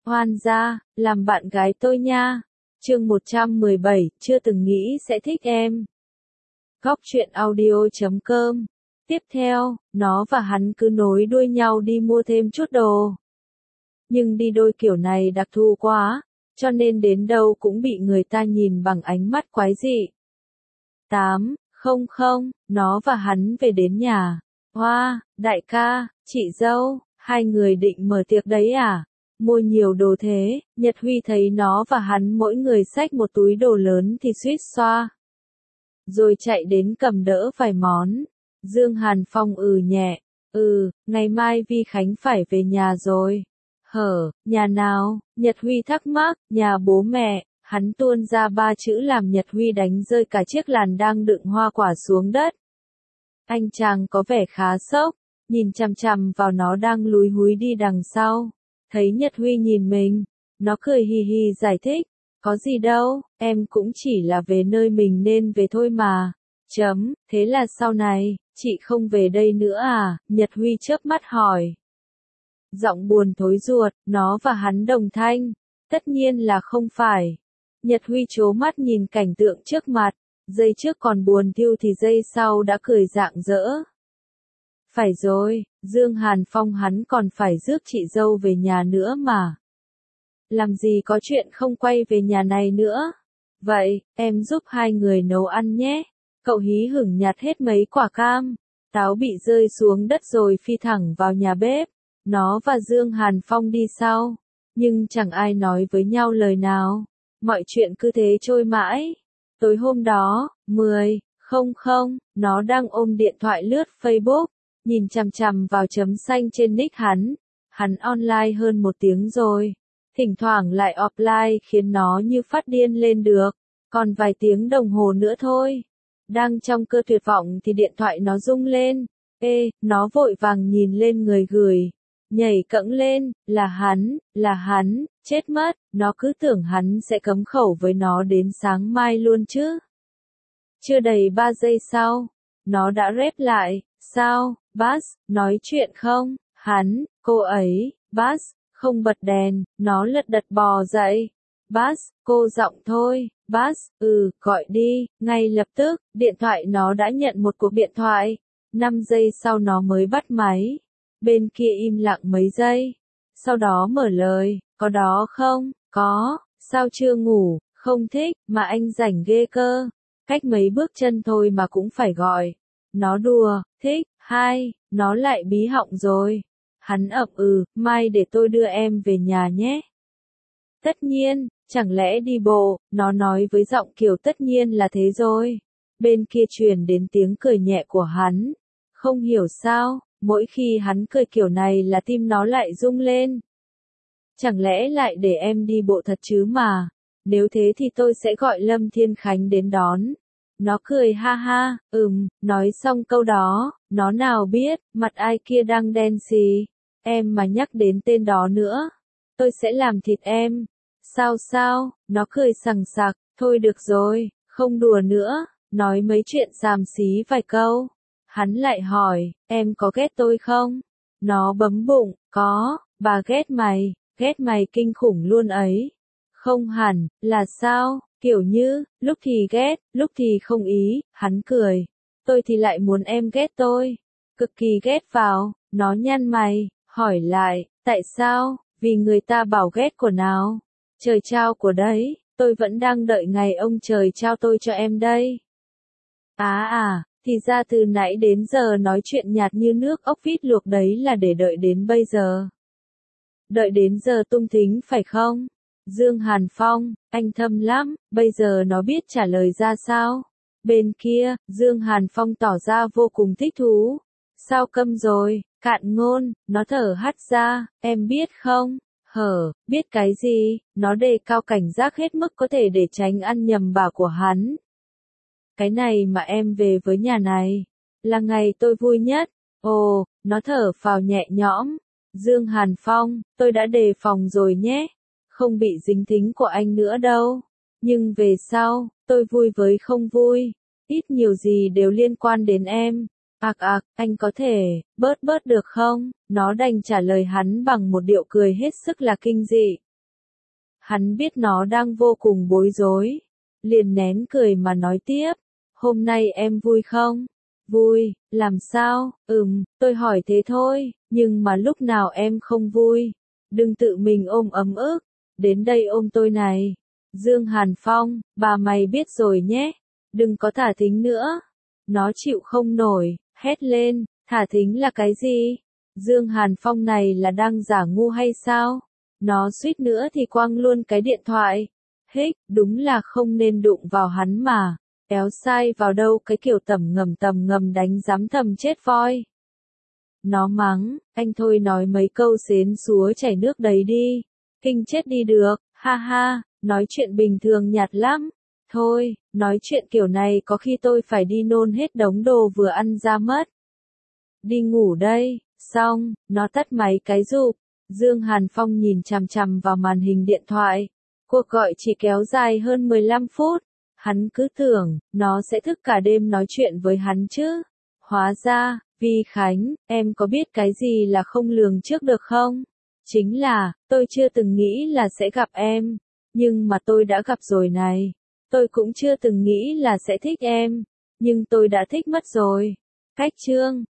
Hoan gia, làm bạn gái tôi nha. Chương 117, chưa từng nghĩ sẽ thích em. Góc truyện audio.com. Tiếp theo, nó và hắn cứ nối đuôi nhau đi mua thêm chút đồ. Nhưng đi đôi kiểu này đặc thù quá, cho nên đến đâu cũng bị người ta nhìn bằng ánh mắt quái dị. 8:00, nó và hắn về đến nhà. Hoa, đại ca, chị dâu, hai người định mở tiệc đấy à? Mua nhiều đồ thế, Nhật Huy thấy nó và hắn mỗi người xách một túi đồ lớn thì suýt xoa. Rồi chạy đến cầm đỡ vài món. Dương Hàn Phong nhẹ. Ngày mai Vi Khánh phải về nhà rồi. Nhà nào? Nhật Huy thắc mắc, nhà bố mẹ. Hắn tuôn ra 3 chữ làm Nhật Huy đánh rơi cả chiếc làn đang đựng hoa quả xuống đất. Anh chàng có vẻ khá sốc, nhìn chằm chằm vào nó đang lúi húi đi đằng sau. Thấy Nhật Huy nhìn mình, nó cười hì hì giải thích, có gì đâu, em cũng chỉ là về nơi mình nên về thôi mà. Thế là sau này, chị không về đây nữa à? Nhật Huy chớp mắt hỏi. Giọng buồn thối ruột, nó và hắn đồng thanh. Tất nhiên là không phải. Nhật Huy trố mắt nhìn cảnh tượng trước mặt, giây trước còn buồn thiu thì giây sau đã cười rạng rỡ. Phải rồi, Dương Hàn Phong hắn còn phải rước chị dâu về nhà nữa mà. Làm gì có chuyện không quay về nhà này nữa. Vậy, em giúp hai người nấu ăn nhé. Cậu hí hửng nhặt hết mấy quả cam, táo bị rơi xuống đất rồi phi thẳng vào nhà bếp. Nó và Dương Hàn Phong đi sau, nhưng chẳng ai nói với nhau lời nào. Mọi chuyện cứ thế trôi mãi. Tối hôm đó, 10:00, nó đang ôm điện thoại lướt Facebook, nhìn chằm chằm vào chấm xanh trên nick hắn. Hắn online hơn 1 tiếng rồi. Thỉnh thoảng lại offline khiến nó như phát điên lên được. Còn vài tiếng đồng hồ nữa thôi. Đang trong cơn tuyệt vọng thì điện thoại nó rung lên. Nó vội vàng nhìn lên người gửi. Nhảy cẫng lên, là hắn, chết mất, nó cứ tưởng hắn sẽ cấm khẩu với nó đến sáng mai luôn chứ. Chưa đầy 3 giây sau, nó đã rep lại, sao, Bass, nói chuyện không, cô ấy, Bass, không bật đèn, nó lật đật bò dậy. Bass, cô giọng thôi, Bass, gọi đi, ngay lập tức, điện thoại nó đã nhận một cuộc điện thoại. 5 giây sau nó mới bắt máy. Bên kia im lặng mấy giây. Sau đó mở lời, có đó không? Có, sao chưa ngủ? Không thích, mà anh rảnh ghê cơ. Cách mấy bước chân thôi mà cũng phải gọi. Nó đùa, thích, nó lại bí họng rồi. Hắn ậm mai để tôi đưa em về nhà nhé. Tất nhiên, chẳng lẽ đi bộ, nó nói với giọng kiểu tất nhiên là thế rồi. Bên kia truyền đến tiếng cười nhẹ của hắn. Không hiểu sao, mỗi khi hắn cười kiểu này là tim nó lại rung lên. Chẳng lẽ lại để em đi bộ thật chứ mà, nếu thế thì tôi sẽ gọi Lâm Thiên Khánh đến đón. Nó cười ha ha, nói xong câu đó, nó nào biết, mặt ai kia đang đen xì. Em mà nhắc đến tên đó nữa, tôi sẽ làm thịt em. Sao, nó cười sằng sặc, thôi được rồi, không đùa nữa, nói mấy chuyện xàm xí vài câu. Hắn lại hỏi, em có ghét tôi không? Nó bấm bụng, có, bà ghét mày kinh khủng luôn ấy. Không hẳn, là sao, kiểu như, lúc thì ghét, lúc thì không ý, hắn cười. Tôi thì lại muốn em ghét tôi. Cực kỳ ghét vào, nó nhăn mày, hỏi lại, tại sao? Vì người ta bảo ghét của nào? Trời trao của đấy, tôi vẫn đang đợi ngày ông trời trao tôi cho em đây. Thì ra từ nãy đến giờ nói chuyện nhạt như nước ốc vít luộc đấy là để đợi đến bây giờ. Đợi đến giờ tung thính phải không? Dương Hàn Phong, anh thâm lắm, bây giờ nó biết trả lời ra sao? Bên kia, Dương Hàn Phong tỏ ra vô cùng thích thú. Sao câm rồi, cạn ngôn, nó thở hắt ra, em biết không? Biết cái gì? Nó đề cao cảnh giác hết mức có thể để tránh ăn nhầm bảo của hắn. Cái này mà em về với nhà này, là ngày tôi vui nhất. Nó thở phào nhẹ nhõm. Dương Hàn Phong, tôi đã đề phòng rồi nhé. Không bị dính thính của anh nữa đâu. Nhưng về sau, tôi vui với không vui. Ít nhiều gì đều liên quan đến em. Anh có thể, bớt được không? Nó đành trả lời hắn bằng một điệu cười hết sức là kinh dị. Hắn biết nó đang vô cùng bối rối. Liền nén cười mà nói tiếp. Hôm nay em vui không? Vui, làm sao? Tôi hỏi thế thôi, nhưng mà lúc nào em không vui? Đừng tự mình ôm ấm ức. Đến đây ôm tôi này. Dương Hàn Phong, bà mày biết rồi nhé. Đừng có thả thính nữa. Nó chịu không nổi, hét lên, thả thính là cái gì? Dương Hàn Phong này là đang giả ngu hay sao? Nó suýt nữa thì quăng luôn cái điện thoại. Hích, đúng là không nên đụng vào hắn mà. Éo sai vào đâu cái kiểu tầm ngầm đánh giám thầm chết voi. Nó mắng, anh thôi nói mấy câu xến xúa chảy nước đấy đi. Kinh chết đi được, ha ha, nói chuyện bình thường nhạt lắm. Thôi, nói chuyện kiểu này có khi tôi phải đi nôn hết đống đồ vừa ăn ra mất. Đi ngủ đây, xong, nó tắt máy cái rụp. Dương Hàn Phong nhìn chằm chằm vào màn hình điện thoại. Cuộc gọi chỉ kéo dài hơn 15 phút. Hắn cứ tưởng, nó sẽ thức cả đêm nói chuyện với hắn chứ. Hóa ra, Vi Khánh, em có biết cái gì là không lường trước được không? Chính là, tôi chưa từng nghĩ là sẽ gặp em. Nhưng mà tôi đã gặp rồi này. Tôi cũng chưa từng nghĩ là sẽ thích em. Nhưng tôi đã thích mất rồi. Cách chương